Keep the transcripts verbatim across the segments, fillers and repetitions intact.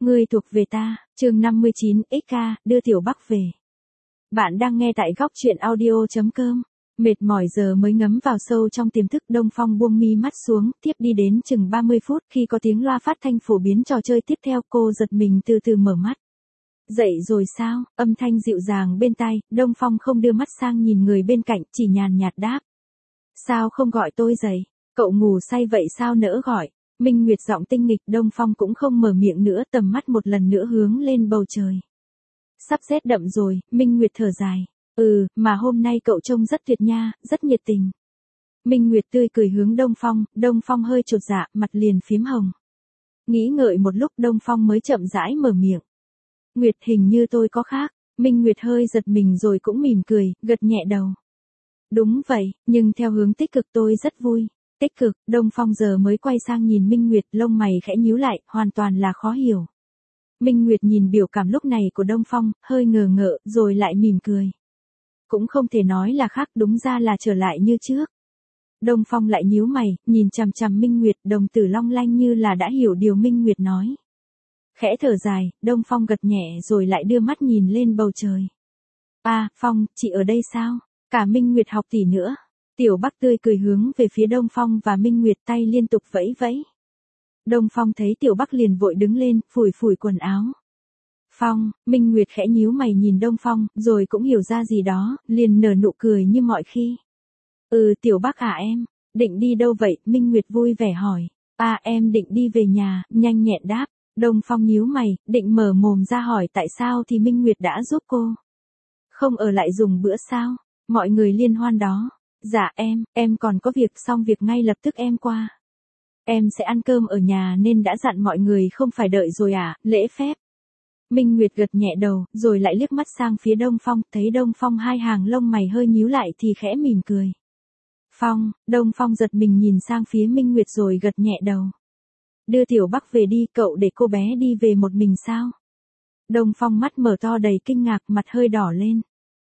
Ngươi thuộc về ta, chương năm mươi chín, ích ca, đưa Tiểu Bắc về. Bạn đang nghe tại góc truyện audio chấm com. Mệt mỏi giờ mới ngấm vào sâu trong tiềm thức, Đông Phong buông mi mắt xuống, tiếp đi đến chừng ba mươi phút khi có tiếng loa phát thanh phổ biến trò chơi tiếp theo, cô giật mình từ từ mở mắt. Dậy rồi sao? Âm thanh dịu dàng bên tai, Đông Phong không đưa mắt sang nhìn người bên cạnh, chỉ nhàn nhạt đáp. Sao không gọi tôi dậy? Cậu ngủ say vậy sao nỡ gọi? Minh Nguyệt giọng tinh nghịch, Đông Phong cũng không mở miệng nữa, tầm mắt một lần nữa hướng lên bầu trời. Sắp rét đậm rồi, Minh Nguyệt thở dài. Ừ, mà hôm nay cậu trông rất tuyệt nha, rất nhiệt tình. Minh Nguyệt tươi cười hướng Đông Phong, Đông Phong hơi chột dạ, mặt liền phím hồng. Nghĩ ngợi một lúc, Đông Phong mới chậm rãi mở miệng. Nguyệt, hình như tôi có khác. Minh Nguyệt hơi giật mình rồi cũng mỉm cười, gật nhẹ đầu. Đúng vậy, nhưng theo hướng tích cực tôi rất vui. Tích cực, Đông Phong giờ mới quay sang nhìn Minh Nguyệt, lông mày khẽ nhíu lại, hoàn toàn là khó hiểu. Minh Nguyệt nhìn biểu cảm lúc này của Đông Phong, hơi ngờ ngợ, rồi lại mỉm cười. Cũng không thể nói là khác, đúng ra là trở lại như trước. Đông Phong lại nhíu mày, nhìn chằm chằm Minh Nguyệt, đồng tử long lanh như là đã hiểu điều Minh Nguyệt nói. Khẽ thở dài, Đông Phong gật nhẹ rồi lại đưa mắt nhìn lên bầu trời. À, Phong, chị ở đây sao? Cả Minh Nguyệt học tỷ nữa. Tiểu Bắc tươi cười hướng về phía Đông Phong và Minh Nguyệt, tay liên tục vẫy vẫy. Đông Phong thấy Tiểu Bắc liền vội đứng lên, phủi phủi quần áo. Phong, Minh Nguyệt khẽ nhíu mày nhìn Đông Phong, rồi cũng hiểu ra gì đó, liền nở nụ cười như mọi khi. Ừ, Tiểu Bắc à em, định đi đâu vậy? Minh Nguyệt vui vẻ hỏi. À, em định đi về nhà, nhanh nhẹn đáp. Đông Phong nhíu mày, định mở mồm ra hỏi tại sao thì Minh Nguyệt đã giúp cô. Không ở lại dùng bữa sao? Mọi người liên hoan đó. Dạ em, em còn có việc, xong việc ngay lập tức em qua. Em sẽ ăn cơm ở nhà nên đã dặn mọi người không phải đợi rồi à, lễ phép. Minh Nguyệt gật nhẹ đầu, rồi lại liếc mắt sang phía Đông Phong, thấy Đông Phong hai hàng lông mày hơi nhíu lại thì khẽ mỉm cười. Phong, Đông Phong giật mình nhìn sang phía Minh Nguyệt rồi gật nhẹ đầu. Đưa Tiểu Bắc về đi, cậu để cô bé đi về một mình sao? Đông Phong mắt mở to đầy kinh ngạc, mặt hơi đỏ lên.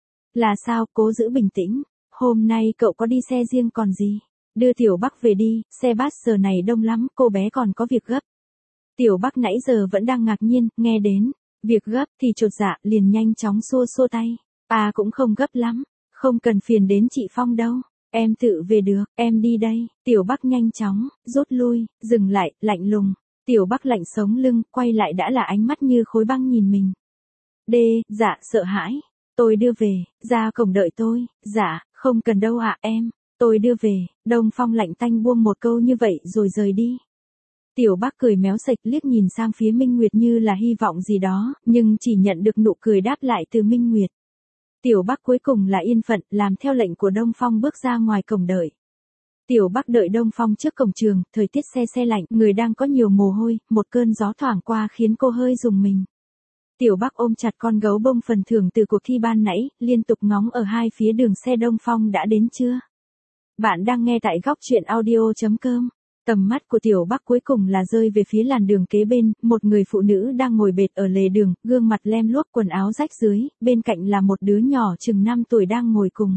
Là sao? Cố giữ bình tĩnh. Hôm nay cậu có đi xe riêng còn gì? Đưa Tiểu Bắc về đi, xe bus giờ này đông lắm, cô bé còn có việc gấp. Tiểu Bắc nãy giờ vẫn đang ngạc nhiên, nghe đến việc gấp thì chột dạ, liền nhanh chóng xua xua tay. À, cũng không gấp lắm, không cần phiền đến chị Phong đâu. Em tự về được, em đi đây. Tiểu Bắc nhanh chóng rút lui, dừng lại, lạnh lùng. Tiểu Bắc lạnh sống lưng, quay lại đã là ánh mắt như khối băng nhìn mình. Đê, dạ, sợ hãi. Tôi đưa về, ra cổng đợi tôi. Dạ, không cần đâu ạ em, tôi đưa về. Đông Phong lạnh tanh buông một câu như vậy rồi rời đi. Tiểu Bắc cười méo sạch, liếc nhìn sang phía Minh Nguyệt như là hy vọng gì đó, nhưng chỉ nhận được nụ cười đáp lại từ Minh Nguyệt. Tiểu Bắc cuối cùng là yên phận, làm theo lệnh của Đông Phong bước ra ngoài cổng đợi. Tiểu Bắc đợi Đông Phong trước cổng trường, thời tiết se se lạnh, người đang có nhiều mồ hôi, một cơn gió thoảng qua khiến cô hơi rùng mình. Tiểu Bắc ôm chặt con gấu bông phần thưởng từ cuộc thi ban nãy, liên tục ngóng ở hai phía đường xe Đông Phong đã đến chưa. Bạn đang nghe tại góc truyện audio chấm com. Tầm mắt của Tiểu Bắc cuối cùng là rơi về phía làn đường kế bên, một người phụ nữ đang ngồi bệt ở lề đường, gương mặt lem luốc, quần áo rách rưới, bên cạnh là một đứa nhỏ chừng năm tuổi đang ngồi cùng.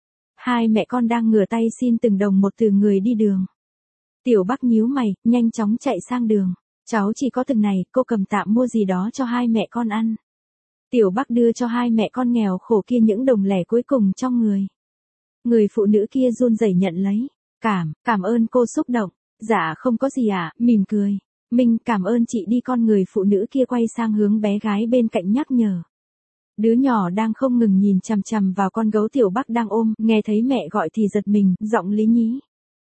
Hai mẹ con đang ngửa tay xin từng đồng một từ người đi đường. Tiểu Bắc nhíu mày, nhanh chóng chạy sang đường. Cháu chỉ có từng này, cô cầm tạm mua gì đó cho hai mẹ con ăn. Tiểu Bắc đưa cho hai mẹ con nghèo khổ kia những đồng lẻ cuối cùng trong người. Người phụ nữ kia run rẩy nhận lấy. Cảm, cảm ơn cô, xúc động. Dạ không có gì ạ, à, mỉm cười. Minh, cảm ơn chị đi, con người phụ nữ kia quay sang hướng bé gái bên cạnh nhắc nhở. Đứa nhỏ đang không ngừng nhìn chằm chằm vào con gấu Tiểu Bắc đang ôm, nghe thấy mẹ gọi thì giật mình, giọng lý nhí.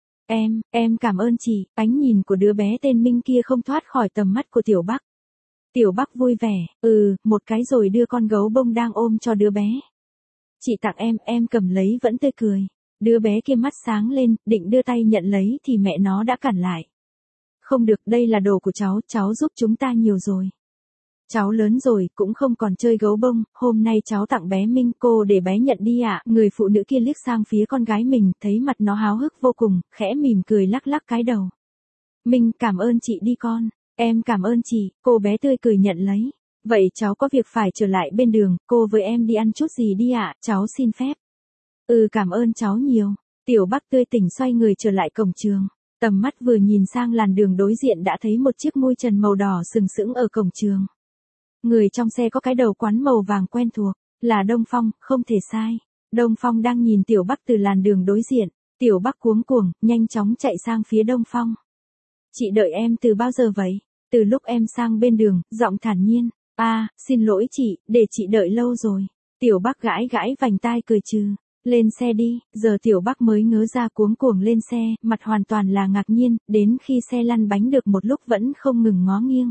Em, em cảm ơn chị. Ánh nhìn của đứa bé tên Minh kia không thoát khỏi tầm mắt của Tiểu Bắc. Tiểu Bắc vui vẻ, ừ, một cái rồi đưa con gấu bông đang ôm cho đứa bé. Chị tặng em, em cầm lấy vẫn tươi cười. Đứa bé kia mắt sáng lên, định đưa tay nhận lấy thì mẹ nó đã cản lại. Không được, đây là đồ của cháu, cháu giúp chúng ta nhiều rồi. Cháu lớn rồi, cũng không còn chơi gấu bông, hôm nay cháu tặng bé Minh, cô để bé nhận đi ạ. À. Người phụ nữ kia liếc sang phía con gái mình, thấy mặt nó háo hức vô cùng, khẽ mỉm cười lắc lắc cái đầu. Minh, cảm ơn chị đi con. Em cảm ơn chị, cô bé tươi cười nhận lấy. Vậy cháu có việc phải trở lại bên đường, cô với em đi ăn chút gì đi ạ, à, cháu xin phép. Ừ, cảm ơn cháu nhiều. Tiểu Bắc tươi tỉnh xoay người trở lại cổng trường. Tầm mắt vừa nhìn sang làn đường đối diện đã thấy một chiếc mui trần màu đỏ sừng sững ở cổng trường. Người trong xe có cái đầu quắn màu vàng quen thuộc, là Đông Phong, không thể sai. Đông Phong đang nhìn Tiểu Bắc từ làn đường đối diện, Tiểu Bắc cuống cuồng, nhanh chóng chạy sang phía Đông Phong. Chị đợi em từ bao giờ vậy? Từ lúc em sang bên đường, giọng thản nhiên. À, xin lỗi chị, để chị đợi lâu rồi. Tiểu Bắc gãi gãi vành tai cười trừ. Lên xe đi, giờ Tiểu Bắc mới ngớ ra cuống cuồng lên xe, mặt hoàn toàn là ngạc nhiên, đến khi xe lăn bánh được một lúc vẫn không ngừng ngó nghiêng.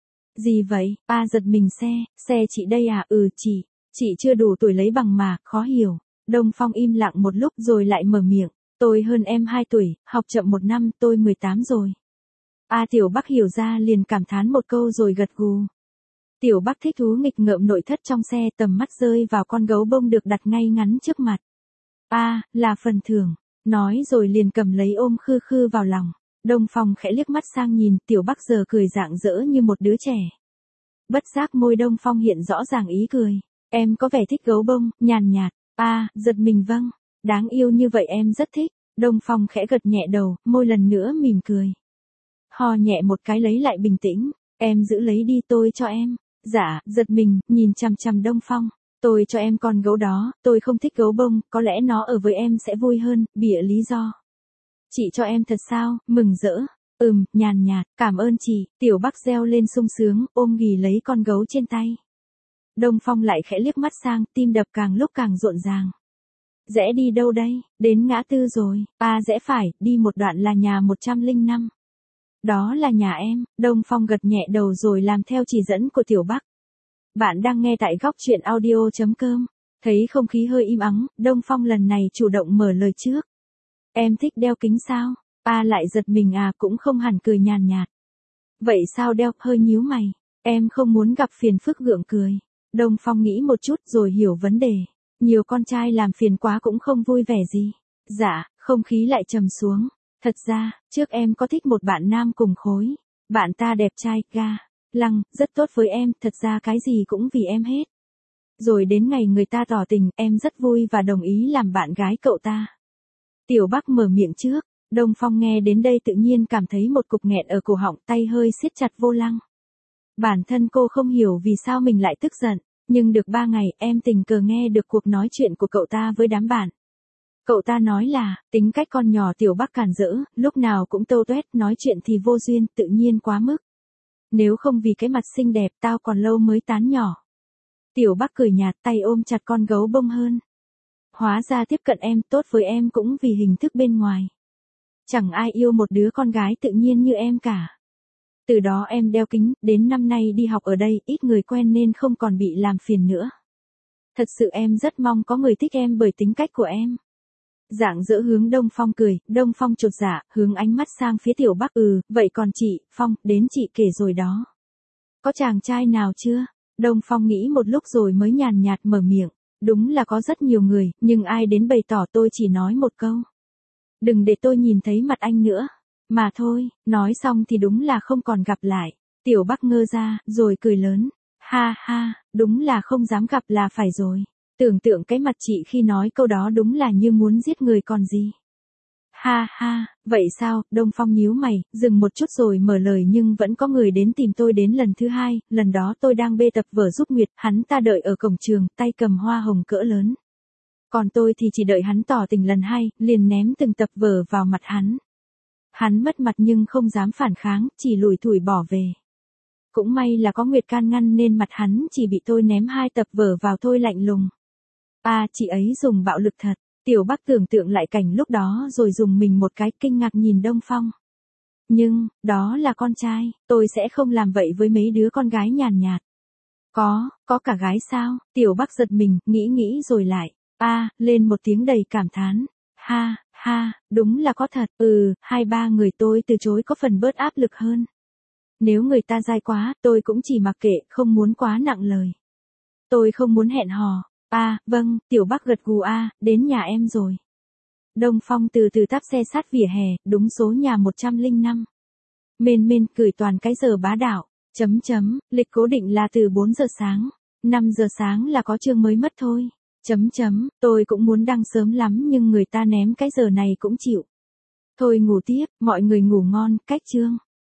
Gì vậy? A giật mình xe, xe chị đây à? Ừ chị, chị chưa đủ tuổi lấy bằng mà, khó hiểu. Đông Phong im lặng một lúc rồi lại mở miệng. Tôi hơn em hai tuổi, học chậm một năm, tôi mười tám rồi. A Tiểu Bắc hiểu ra liền cảm thán một câu rồi gật gù. Tiểu Bắc thích thú nghịch ngợm nội thất trong xe, tầm mắt rơi vào con gấu bông được đặt ngay ngắn trước mặt. A, à, là phần thưởng, nói rồi liền cầm lấy ôm khư khư vào lòng. Đông Phong khẽ liếc mắt sang nhìn, Tiểu Bắc giờ cười rạng rỡ như một đứa trẻ. Bất giác môi Đông Phong hiện rõ ràng ý cười. Em có vẻ thích gấu bông, nhàn nhạt. A, à, giật mình vâng, đáng yêu như vậy em rất thích. Đông Phong khẽ gật nhẹ đầu, môi lần nữa mỉm cười. Ho nhẹ một cái lấy lại bình tĩnh. Em giữ lấy đi, tôi cho em. Dạ, giật mình, nhìn chằm chằm Đông Phong. Tôi cho em con gấu đó, tôi không thích gấu bông, có lẽ nó ở với em sẽ vui hơn, bịa lý do. Chị cho em thật sao? Mừng rỡ. Ừm, nhàn nhạt, cảm ơn chị. Tiểu Bắc reo lên sung sướng, ôm ghì lấy con gấu trên tay. Đông Phong lại khẽ liếc mắt sang, tim đập càng lúc càng rộn ràng. Rẽ đi đâu đây? Đến ngã tư rồi. À rẽ phải, đi một đoạn là nhà một trăm lẻ năm. Đó là nhà em. Đông Phong gật nhẹ đầu rồi làm theo chỉ dẫn của Tiểu Bắc. Bạn đang nghe tại góc truyện audio chấm com. Thấy không khí hơi im ắng, Đông Phong lần này chủ động mở lời trước. Em thích đeo kính sao? A lại giật mình à, cũng không hẳn cười nhàn nhạt. Vậy sao đeo? Hơi nhíu mày. Em không muốn gặp phiền phức, gượng cười. Đông Phong nghĩ một chút rồi hiểu vấn đề. Nhiều con trai làm phiền quá cũng không vui vẻ gì. Dạ, không khí lại trầm xuống. Thật ra, trước em có thích một bạn nam cùng khối. Bạn ta đẹp trai, ga, lăng, rất tốt với em, thật ra cái gì cũng vì em hết. Rồi đến ngày người ta tỏ tình, em rất vui và đồng ý làm bạn gái cậu ta. Tiểu Bắc mở miệng trước, Đông Phong nghe đến đây tự nhiên cảm thấy một cục nghẹn ở cổ họng, tay hơi siết chặt vô lăng. Bản thân cô không hiểu vì sao mình lại tức giận, nhưng được ba ngày em tình cờ nghe được cuộc nói chuyện của cậu ta với đám bạn. Cậu ta nói là, tính cách con nhỏ Tiểu Bắc càn rỡ, lúc nào cũng tâu tuét, nói chuyện thì vô duyên, tự nhiên quá mức. Nếu không vì cái mặt xinh đẹp tao còn lâu mới tán nhỏ. Tiểu Bắc cười nhạt, tay ôm chặt con gấu bông hơn. Hóa ra tiếp cận em tốt với em cũng vì hình thức bên ngoài. Chẳng ai yêu một đứa con gái tự nhiên như em cả. Từ đó em đeo kính, đến năm nay đi học ở đây, ít người quen nên không còn bị làm phiền nữa. Thật sự em rất mong có người thích em bởi tính cách của em. Rạng rỡ hướng Đông Phong cười, Đông Phong chột dạ, hướng ánh mắt sang phía Tiểu Bắc. Ừ, vậy còn chị, Phong, đến chị kể rồi đó. Có chàng trai nào chưa? Đông Phong nghĩ một lúc rồi mới nhàn nhạt mở miệng. Đúng là có rất nhiều người, nhưng ai đến bày tỏ, tôi chỉ nói một câu. Đừng để tôi nhìn thấy mặt anh nữa. Mà thôi, nói xong thì đúng là không còn gặp lại. Tiểu Bắc ngơ ra, rồi cười lớn. Ha ha, đúng là không dám gặp là phải rồi. Tưởng tượng cái mặt chị khi nói câu đó đúng là như muốn giết người còn gì. Ha ha, vậy sao? Đông Phong nhíu mày, dừng một chút rồi mở lời. Nhưng vẫn có người đến tìm tôi đến lần thứ hai, lần đó tôi đang bê tập vở giúp Nguyệt, hắn ta đợi ở cổng trường, tay cầm hoa hồng cỡ lớn. Còn tôi thì chỉ đợi hắn tỏ tình lần hai, liền ném từng tập vở vào mặt hắn. Hắn mất mặt nhưng không dám phản kháng, chỉ lủi thủi bỏ về. Cũng may là có Nguyệt can ngăn nên mặt hắn chỉ bị tôi ném hai tập vở vào thôi, lạnh lùng. À, chị ấy dùng bạo lực thật. Tiểu Bắc tưởng tượng lại cảnh lúc đó rồi dùng mình một cái, kinh ngạc nhìn Đông Phong. Nhưng, đó là con trai, tôi sẽ không làm vậy với mấy đứa con gái nhàn nhạt. Có, có cả gái sao? Tiểu Bắc giật mình, nghĩ nghĩ rồi lại. À, lên một tiếng đầy cảm thán. Ha, ha, đúng là có thật. Ừ, hai ba người tôi từ chối có phần bớt áp lực hơn. Nếu người ta dai quá, tôi cũng chỉ mặc kệ, không muốn quá nặng lời. Tôi không muốn hẹn hò. À, vâng, Tiểu Bắc gật gù. À, đến nhà em rồi. Đông Phong từ từ tắp xe sát vỉa hè, đúng số nhà một trăm lẻ năm. Mên mên cười toàn cái giờ bá đạo. Chấm chấm, lịch cố định là từ bốn giờ sáng. năm giờ sáng là có chương mới mất thôi. Chấm chấm, tôi cũng muốn đăng sớm lắm nhưng người ta ném cái giờ này cũng chịu. Thôi ngủ tiếp, mọi người ngủ ngon, cách chương.